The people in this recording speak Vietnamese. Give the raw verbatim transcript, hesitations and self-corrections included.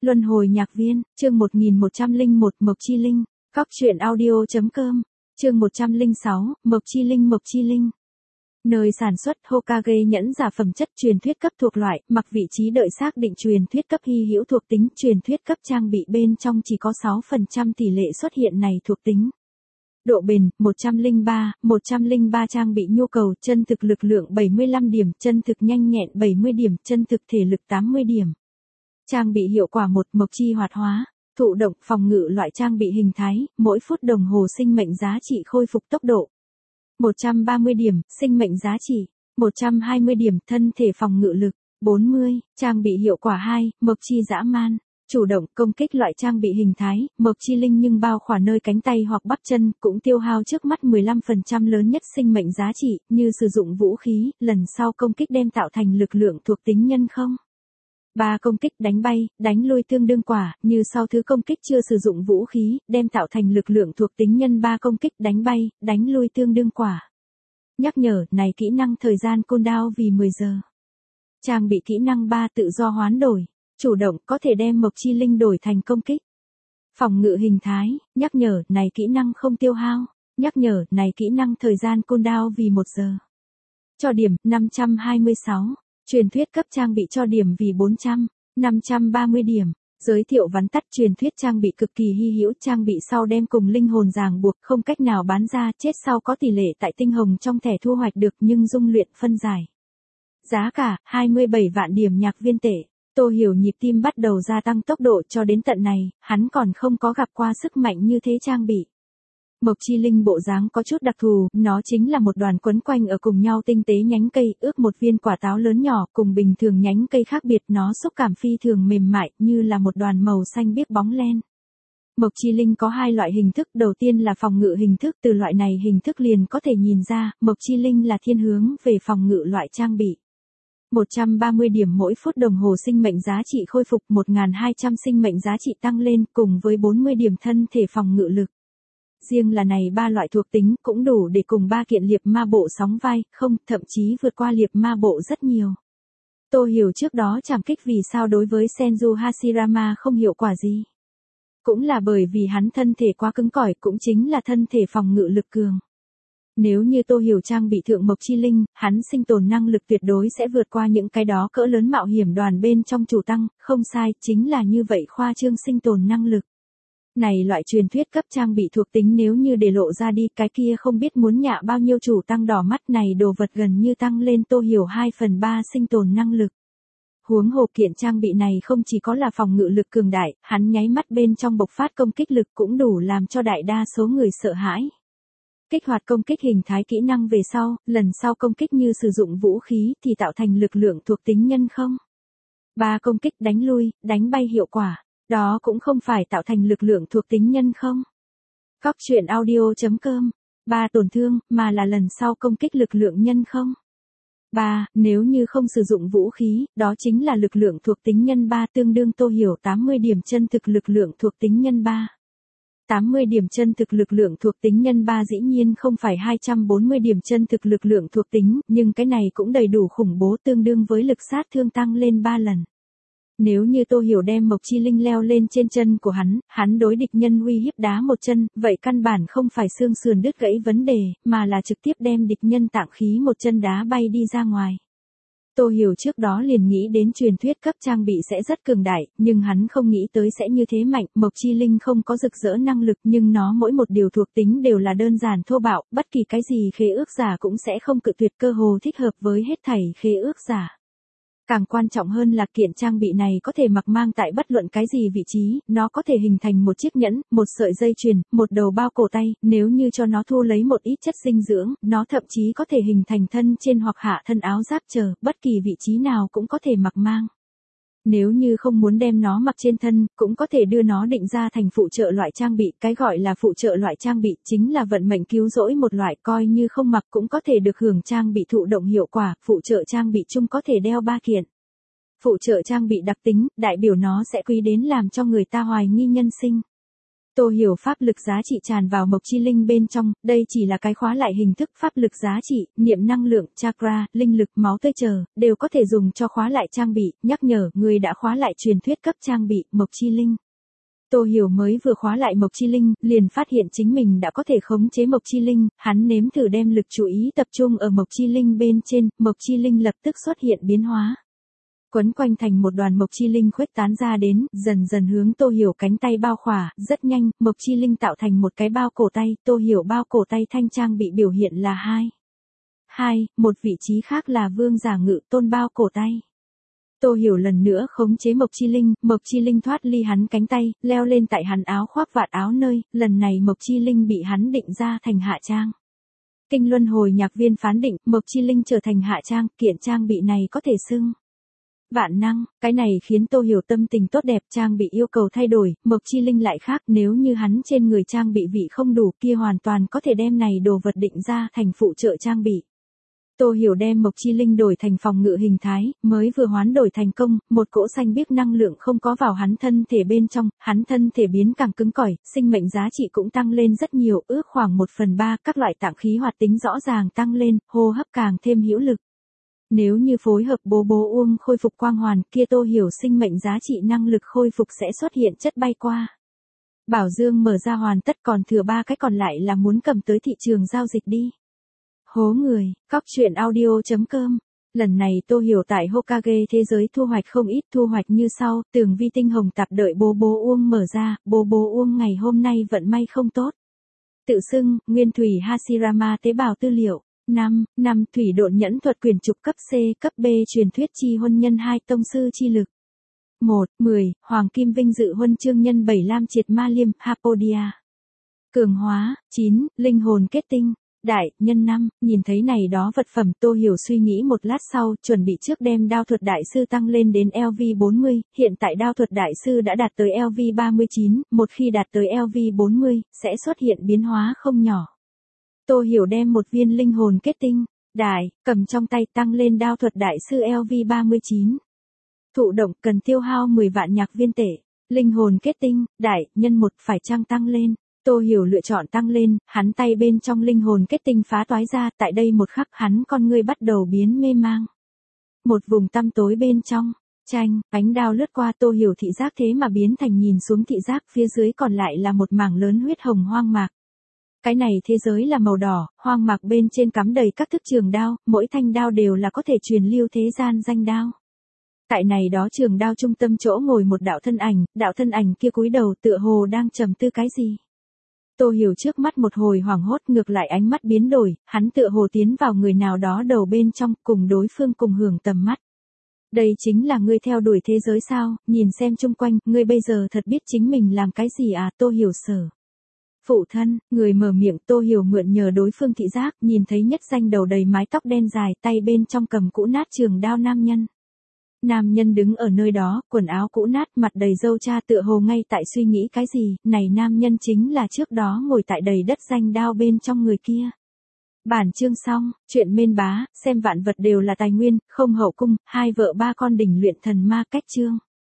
Luân hồi nhạc viên, chương một nghìn một trăm lẻ một Mộc Chi Linh, Cóc truyện audio.com, chương một trăm lẻ sáu, Mộc Chi Linh Mộc Chi Linh. Nơi sản xuất Hokage nhẫn giả phẩm chất truyền thuyết cấp thuộc loại, mặc vị trí đợi xác định truyền thuyết cấp hy hữu thuộc tính, truyền thuyết cấp trang bị bên trong chỉ có sáu phần trăm tỷ lệ xuất hiện này thuộc tính. Độ bền, một trăm lẻ ba, một trăm lẻ ba trang bị nhu cầu, chân thực lực lượng bảy mươi lăm điểm, chân thực nhanh nhẹn bảy mươi điểm, chân thực thể lực tám mươi điểm. Trang bị hiệu quả một Mộc Chi hoạt hóa, thụ động phòng ngự loại trang bị hình thái, mỗi phút đồng hồ sinh mệnh giá trị khôi phục tốc độ. một trăm ba mươi điểm, sinh mệnh giá trị, một trăm hai mươi điểm, thân thể phòng ngự lực, bốn mươi, trang bị hiệu quả hai, Mộc Chi dã man, chủ động công kích loại trang bị hình thái, Mộc Chi Linh nhưng bao khỏa nơi cánh tay hoặc bắp chân, cũng tiêu hao trước mắt mười lăm phần trăm lớn nhất sinh mệnh giá trị, như sử dụng vũ khí, lần sau công kích đem tạo thành lực lượng thuộc tính nhân không. ba công kích đánh bay, đánh lui tương đương quả, như sau thứ công kích chưa sử dụng vũ khí, đem tạo thành lực lượng thuộc tính nhân ba công kích đánh bay, đánh lui tương đương quả. Nhắc nhở, này kỹ năng thời gian cooldown vì mười giờ. Trang bị kỹ năng ba tự do hoán đổi, chủ động có thể đem Mộc Chi Linh đổi thành công kích. Phòng ngự hình thái, nhắc nhở, này kỹ năng không tiêu hao, nhắc nhở, này kỹ năng thời gian cooldown vì một giờ. Cho điểm, năm trăm hai mươi sáu. Truyền thuyết cấp trang bị cho điểm vì bốn trăm, năm trăm ba mươi điểm. Giới thiệu vắn tắt truyền thuyết trang bị cực kỳ hy hữu, trang bị sau đem cùng linh hồn ràng buộc, không cách nào bán ra, chết sau có tỷ lệ tại tinh hồng trong thẻ thu hoạch được nhưng dung luyện phân giải. Giá cả, hai mươi bảy vạn điểm nhạc viên tệ. Tô Hiểu nhịp tim bắt đầu gia tăng tốc độ, cho đến tận này, hắn còn không có gặp qua sức mạnh như thế trang bị. Mộc Chi Linh bộ dáng có chút đặc thù, nó chính là một đoàn quấn quanh ở cùng nhau tinh tế nhánh cây, ước một viên quả táo lớn nhỏ, cùng bình thường nhánh cây khác biệt, nó xúc cảm phi thường mềm mại, như là một đoàn màu xanh biếc bóng len. Mộc Chi Linh có hai loại hình thức, đầu tiên là phòng ngự hình thức, từ loại này hình thức liền có thể nhìn ra, Mộc Chi Linh là thiên hướng về phòng ngự loại trang bị. một trăm ba mươi điểm mỗi phút đồng hồ sinh mệnh giá trị khôi phục, một nghìn hai trăm sinh mệnh giá trị tăng lên, cùng với bốn mươi điểm thân thể phòng ngự lực. Riêng là này ba loại thuộc tính cũng đủ để cùng ba kiện liệp ma bộ sóng vai, không, thậm chí vượt qua liệp ma bộ rất nhiều. Tô Hiểu trước đó chẳng kích vì sao đối với Senju Hashirama không hiệu quả gì. Cũng là bởi vì hắn thân thể quá cứng cỏi, cũng chính là thân thể phòng ngự lực cường. Nếu như Tô Hiểu trang bị thượng Mộc Chi Linh, hắn sinh tồn năng lực tuyệt đối sẽ vượt qua những cái đó cỡ lớn mạo hiểm đoàn bên trong chủ tăng, không sai, chính là như vậy khoa trương sinh tồn năng lực. Này loại truyền thuyết cấp trang bị thuộc tính nếu như để lộ ra đi, cái kia không biết muốn nhạ bao nhiêu chủ tăng đỏ mắt, này đồ vật gần như tăng lên Tô Hiểu hai phần ba sinh tồn năng lực. Huống hồ kiện trang bị này không chỉ có là phòng ngự lực cường đại, hắn nháy mắt bên trong bộc phát công kích lực cũng đủ làm cho đại đa số người sợ hãi. Kích hoạt công kích hình thái kỹ năng về sau, lần sau công kích như sử dụng vũ khí thì tạo thành lực lượng thuộc tính nhân không. ba công kích đánh lui, đánh bay hiệu quả. Đó cũng không phải tạo thành lực lượng thuộc tính nhân không. Cóc truyện audio.com, ba tổn thương, mà là lần sau công kích lực lượng nhân không. ba Nếu như không sử dụng vũ khí, đó chính là lực lượng thuộc tính nhân ba, tương đương Tô Hiểu tám mươi điểm chân thực lực lượng thuộc tính nhân ba. tám mươi điểm chân thực lực lượng thuộc tính nhân ba dĩ nhiên không phải hai trăm bốn mươi điểm chân thực lực lượng thuộc tính, nhưng cái này cũng đầy đủ khủng bố, tương đương với lực sát thương tăng lên ba lần. Nếu như Tô Hiểu đem Mộc Chi Linh leo lên trên chân của hắn, hắn đối địch nhân uy hiếp đá một chân, vậy căn bản không phải xương sườn đứt gãy vấn đề, mà là trực tiếp đem địch nhân tạng khí một chân đá bay đi ra ngoài. Tô Hiểu trước đó liền nghĩ đến truyền thuyết cấp trang bị sẽ rất cường đại, nhưng hắn không nghĩ tới sẽ như thế mạnh. Mộc Chi Linh không có rực rỡ năng lực, nhưng nó mỗi một điều thuộc tính đều là đơn giản thô bạo, bất kỳ cái gì khế ước giả cũng sẽ không cự tuyệt, cơ hồ thích hợp với hết thảy khế ước giả. Càng quan trọng hơn là kiện trang bị này có thể mặc mang tại bất luận cái gì vị trí, nó có thể hình thành một chiếc nhẫn, một sợi dây chuyền, một đầu bao cổ tay, nếu như cho nó thu lấy một ít chất dinh dưỡng, nó thậm chí có thể hình thành thân trên hoặc hạ thân áo giáp chờ, bất kỳ vị trí nào cũng có thể mặc mang. Nếu như không muốn đem nó mặc trên thân, cũng có thể đưa nó định ra thành phụ trợ loại trang bị, cái gọi là phụ trợ loại trang bị chính là vận mệnh cứu rỗi một loại, coi như không mặc cũng có thể được hưởng trang bị thụ động hiệu quả, phụ trợ trang bị chung có thể đeo ba kiện. Phụ trợ trang bị đặc tính, đại biểu nó sẽ quý đến làm cho người ta hoài nghi nhân sinh. Tô Hiểu pháp lực giá trị tràn vào Mộc Chi Linh bên trong, đây chỉ là cái khóa lại hình thức pháp lực giá trị, niệm năng lượng, chakra, linh lực, máu tươi chờ, đều có thể dùng cho khóa lại trang bị, nhắc nhở người đã khóa lại truyền thuyết cấp trang bị, Mộc Chi Linh. Tô Hiểu mới vừa khóa lại Mộc Chi Linh, liền phát hiện chính mình đã có thể khống chế Mộc Chi Linh, hắn nếm thử đem lực chú ý tập trung ở Mộc Chi Linh bên trên, Mộc Chi Linh lập tức xuất hiện biến hóa. Quấn quanh thành một đoàn Mộc Chi Linh khuếch tán ra đến, dần dần hướng Tô Hiểu cánh tay bao khỏa, rất nhanh, Mộc Chi Linh tạo thành một cái bao cổ tay, Tô Hiểu bao cổ tay thanh trang bị biểu hiện là hai. Hai, một vị trí khác là Vương Giả Ngự Tôn bao cổ tay. Tô Hiểu lần nữa khống chế Mộc Chi Linh, Mộc Chi Linh thoát ly hắn cánh tay, leo lên tại hắn áo khoác vạt áo nơi, lần này Mộc Chi Linh bị hắn định ra thành hạ trang. Kinh Luân Hồi Nhạc Viên phán định, Mộc Chi Linh trở thành hạ trang, kiện trang bị này có thể xưng vạn năng, cái này khiến Tô Hiểu tâm tình tốt đẹp, trang bị yêu cầu thay đổi, Mộc Chi Linh lại khác, nếu như hắn trên người trang bị vị không đủ kia hoàn toàn có thể đem này đồ vật định ra thành phụ trợ trang bị. Tô Hiểu đem Mộc Chi Linh đổi thành phòng ngự hình thái, mới vừa hoán đổi thành công, một cỗ xanh biếc năng lượng không có vào hắn thân thể bên trong, hắn thân thể biến càng cứng cỏi, sinh mệnh giá trị cũng tăng lên rất nhiều, ước khoảng một phần ba, các loại tạng khí hoạt tính rõ ràng tăng lên, hô hấp càng thêm hữu lực. Nếu như phối hợp bố bố uông khôi phục quang hoàn, kia Tô Hiểu sinh mệnh giá trị năng lực khôi phục sẽ xuất hiện chất bay qua. Bảo dương mở ra hoàn tất, còn thừa ba cái còn lại là muốn cầm tới thị trường giao dịch đi. Hố người, cóc truyện audio chấm com. Lần này Tô Hiểu tại Hokage thế giới thu hoạch không ít, thu hoạch như sau, tường vi tinh hồng tạp đợi bố bố uông mở ra, bố bố uông ngày hôm nay vận may không tốt. Tự xưng, Nguyên Thủy Hashirama tế bào tư liệu. năm. năm. Thủy độn nhẫn thuật quyền trục cấp C, cấp B truyền thuyết chi huân nhân hai tông sư chi lực. một. mười. Hoàng Kim Vinh dự huân chương nhân bảy lam triệt ma liêm, Hapodia. Cường hóa. chín. Linh hồn kết tinh. Đại, nhân năm, nhìn thấy này đó vật phẩm Tô Hiểu suy nghĩ một lát sau, chuẩn bị trước đem đao thuật đại sư tăng lên đến L V bốn mươi, hiện tại đao thuật đại sư đã đạt tới L V ba mươi chín, một khi đạt tới L V bốn mươi, sẽ xuất hiện biến hóa không nhỏ. Tô Hiểu đem một viên linh hồn kết tinh, đại, cầm trong tay tăng lên đao thuật đại sư L V ba mươi chín. Thụ động cần tiêu hao mười vạn nhạc viên tệ, linh hồn kết tinh, đại, nhân một phải chăng tăng lên. Tô Hiểu lựa chọn tăng lên, hắn tay bên trong linh hồn kết tinh phá toái ra, tại đây một khắc hắn con ngươi bắt đầu biến mê mang. Một vùng tăm tối bên trong, chanh, ánh đao lướt qua Tô Hiểu thị giác thế mà biến thành nhìn xuống thị giác, phía dưới còn lại là một mảng lớn huyết hồng hoang mạc. Cái này thế giới là màu đỏ, hoang mạc bên trên cắm đầy các thức trường đao, mỗi thanh đao đều là có thể truyền lưu thế gian danh đao. Tại này đó trường đao trung tâm chỗ ngồi một đạo thân ảnh, đạo thân ảnh kia cúi đầu tựa hồ đang trầm tư cái gì. Tô Hiểu trước mắt một hồi hoảng hốt, ngược lại ánh mắt biến đổi, hắn tựa hồ tiến vào người nào đó đầu bên trong, cùng đối phương cùng hưởng tầm mắt. Đây chính là ngươi theo đuổi thế giới sao, nhìn xem chung quanh, ngươi bây giờ thật biết chính mình làm cái gì à, Tô Hiểu sở. Phụ thân, người mở miệng, Tô Hiểu mượn nhờ đối phương thị giác, nhìn thấy nhất danh đầu đầy mái tóc đen dài, tay bên trong cầm cũ nát trường đao nam nhân. Nam nhân đứng ở nơi đó, quần áo cũ nát, mặt đầy râu cha tựa hồ ngay tại suy nghĩ cái gì, này nam nhân chính là trước đó ngồi tại đầy đất danh đao bên trong người kia. Bản chương xong, chuyện mên bá, xem vạn vật đều là tài nguyên, không hậu cung, hai vợ ba con đỉnh luyện thần ma cách chương.